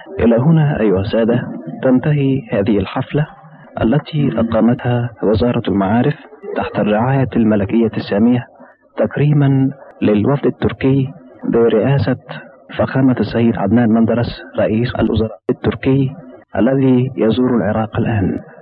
إلى هنا أيها السادة تنتهي هذه الحفلة التي أقامتها وزارة المعارف تحت الرعاية الملكية السامية تكريما للوفد التركي برئاسة فخامة السيد عدنان مندرس رئيس الوزراء التركي الذي يزور العراق الآن.